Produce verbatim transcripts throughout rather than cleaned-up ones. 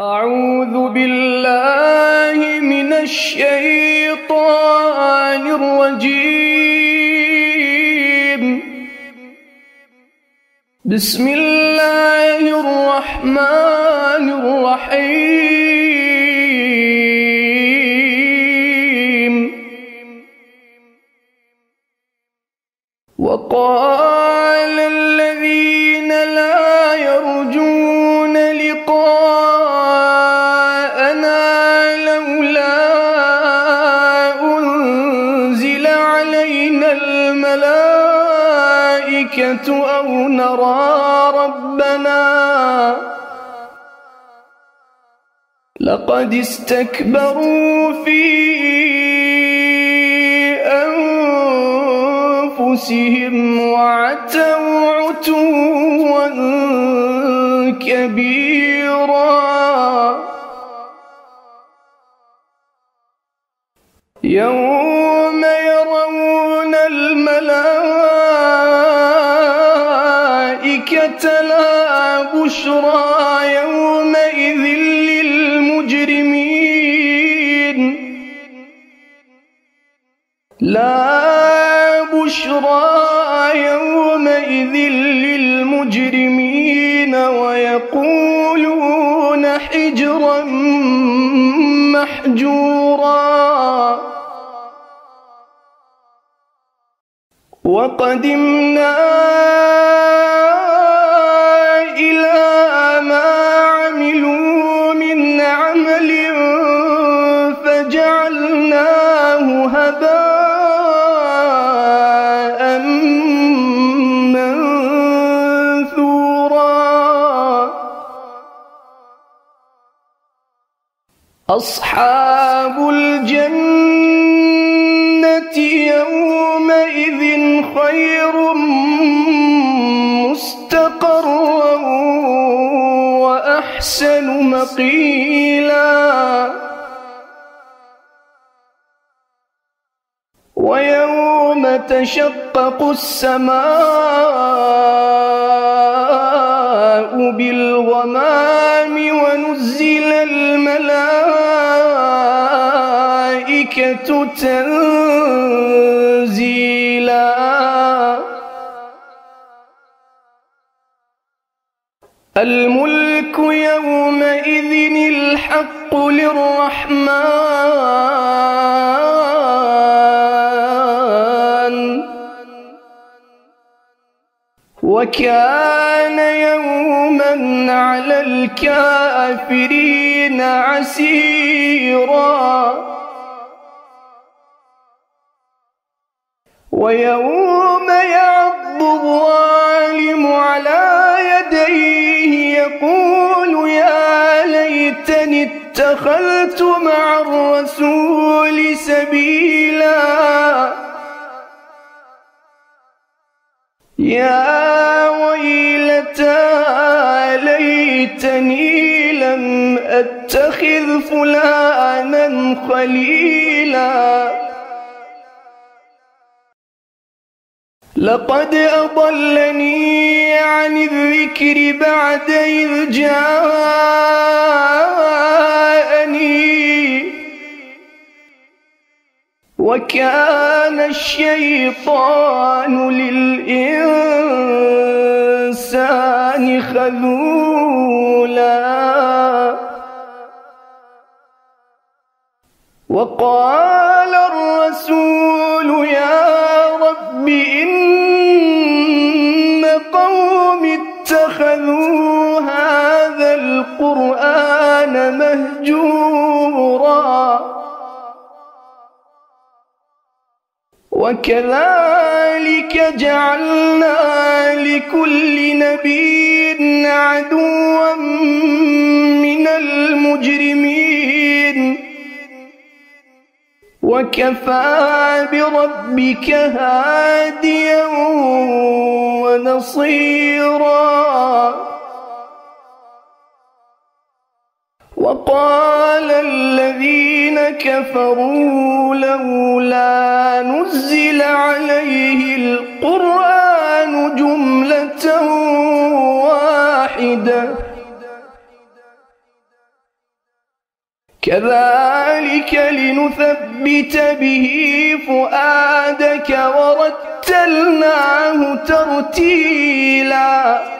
أعوذ بالله من الشيطان الرجيم. بسم الله الرحمن الرحيم. وقال الذين لا يرجون لقاءنا لولا أنزل علينا الملائكة أو نرى ربنا لقد استكبروا في أنفسهم وعتوا عتوا كبيرا. يوم يرون الملائكة لا بشرى يومئذ للمجرمين لا بشرى يومئذ للمجرمين ويقولون حجرا محجورا. وقدمنا إلى ما عملوا من عمل فجعلناه هباء منثورا. أصحاب الجنة يومئذ خير مستقرا وأحسن مقيلا. ويوم تشقق السماء بالغمام ونزل الملائكة تنزيلا. الملك يومئذ الحق للرحمن وكان يوما على الكافرين عسيرا. ويوم يعض الظالم على يديه يقول يا ليتني اتخذت مع الرسول سبيلا. يا ويلتى ليتني لم أتخذ فلانا خليلا لقد أضلني عن الذكر بعد إذ جاءني وكان الشيطان للإنسان خذولا. وقال الرسول يا رب إن قوم اتخذوا هذا القرآن مهجورا. وكذلك جعلنا لكل نبي عدوا من المجرمين وكفى بربك هاديا ونصيرا. وقال الذين كفروا لولا نزل عليه القرآن جملة واحدة كذلك لنثبت به فؤادك ورتلناه ترتيلا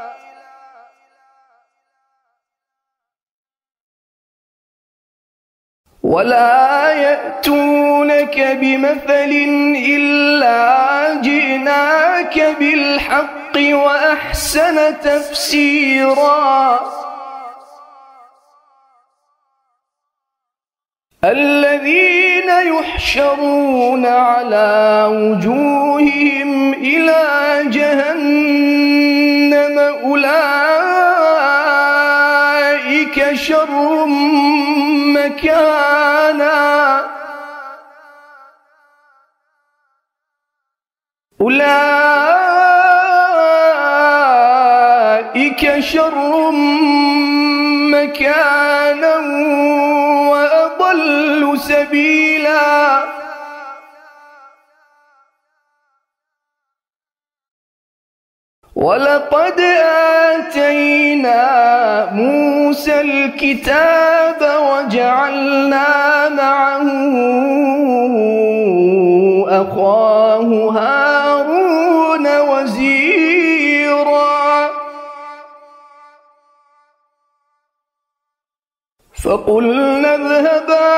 ولا يأتونك بمثل إلا جئناك بالحق وأحسن تفسيرا الذين يحشرون على وجوههم إلى جهنم أولئك شر مكانا أولئك شر مكانا وأضل سبيلا ولقد آتينا موسى الكتاب وجعلنا معه أخاه هارون وزيرا فقلنا اذهبا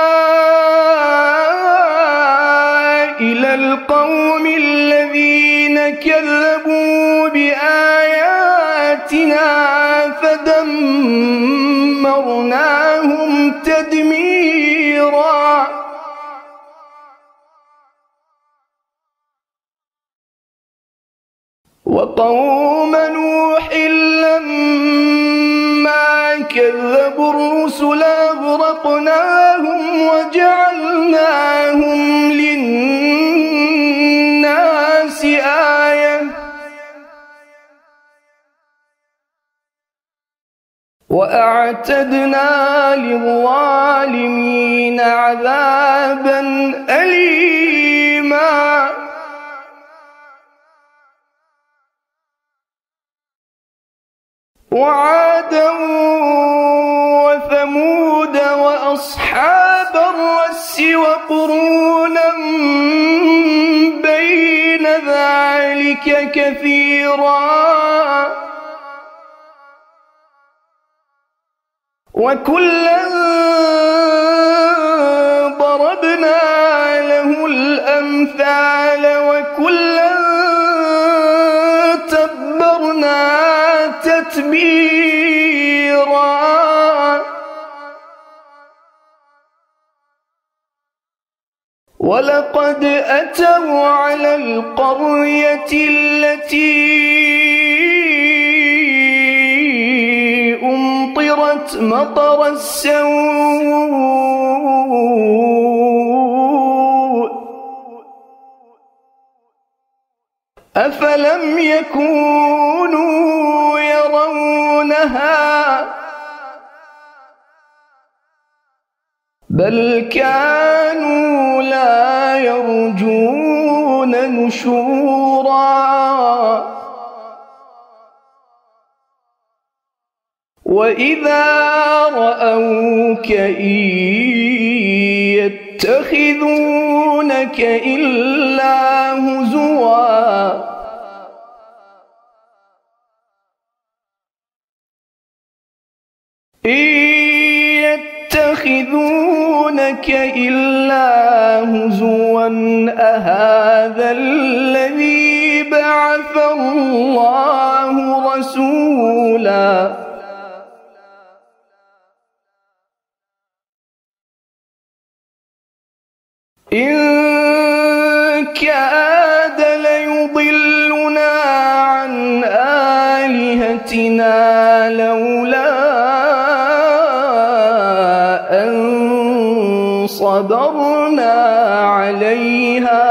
إلى القوم الذين كذبوا بآياتنا فدمرناهم تدميرا وقوم نوح لما كذبوا الرسل أغرقناهم وجعلناهم للناس آية وأعتدنا للظالمين عذابا أليما وعادا وثمود وأصحاب الرس وقرونا بين ذلك كثيرا وكلا ضربنا له الأمثال وكلا تبرنا تتبيرا ولقد أتوا على القرية التي أمطرت مطر السوء أفلم يكونوا يرونها بل كانوا لا يرجون نشورا وإذا رأوك إن يتخذونك إلا هزوا إن يتخذونك إلا هزوا أهذا الذي بعث الله رسولا إن كاد ليضلنا عن آلهتنا لولا أن صبرنا عليها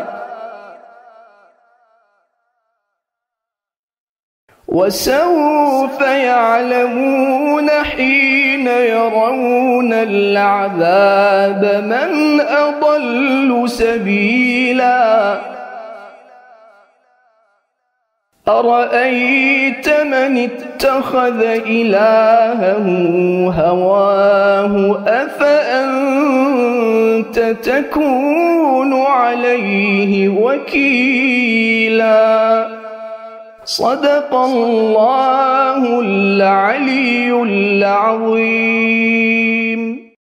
وسوف يعلمون حين يرون العذاب من أضل سبيلا أرأيت من اتخذ إلهه هواه أفأنت تكون عليه وكيلا. صدق الله العلي العظيم.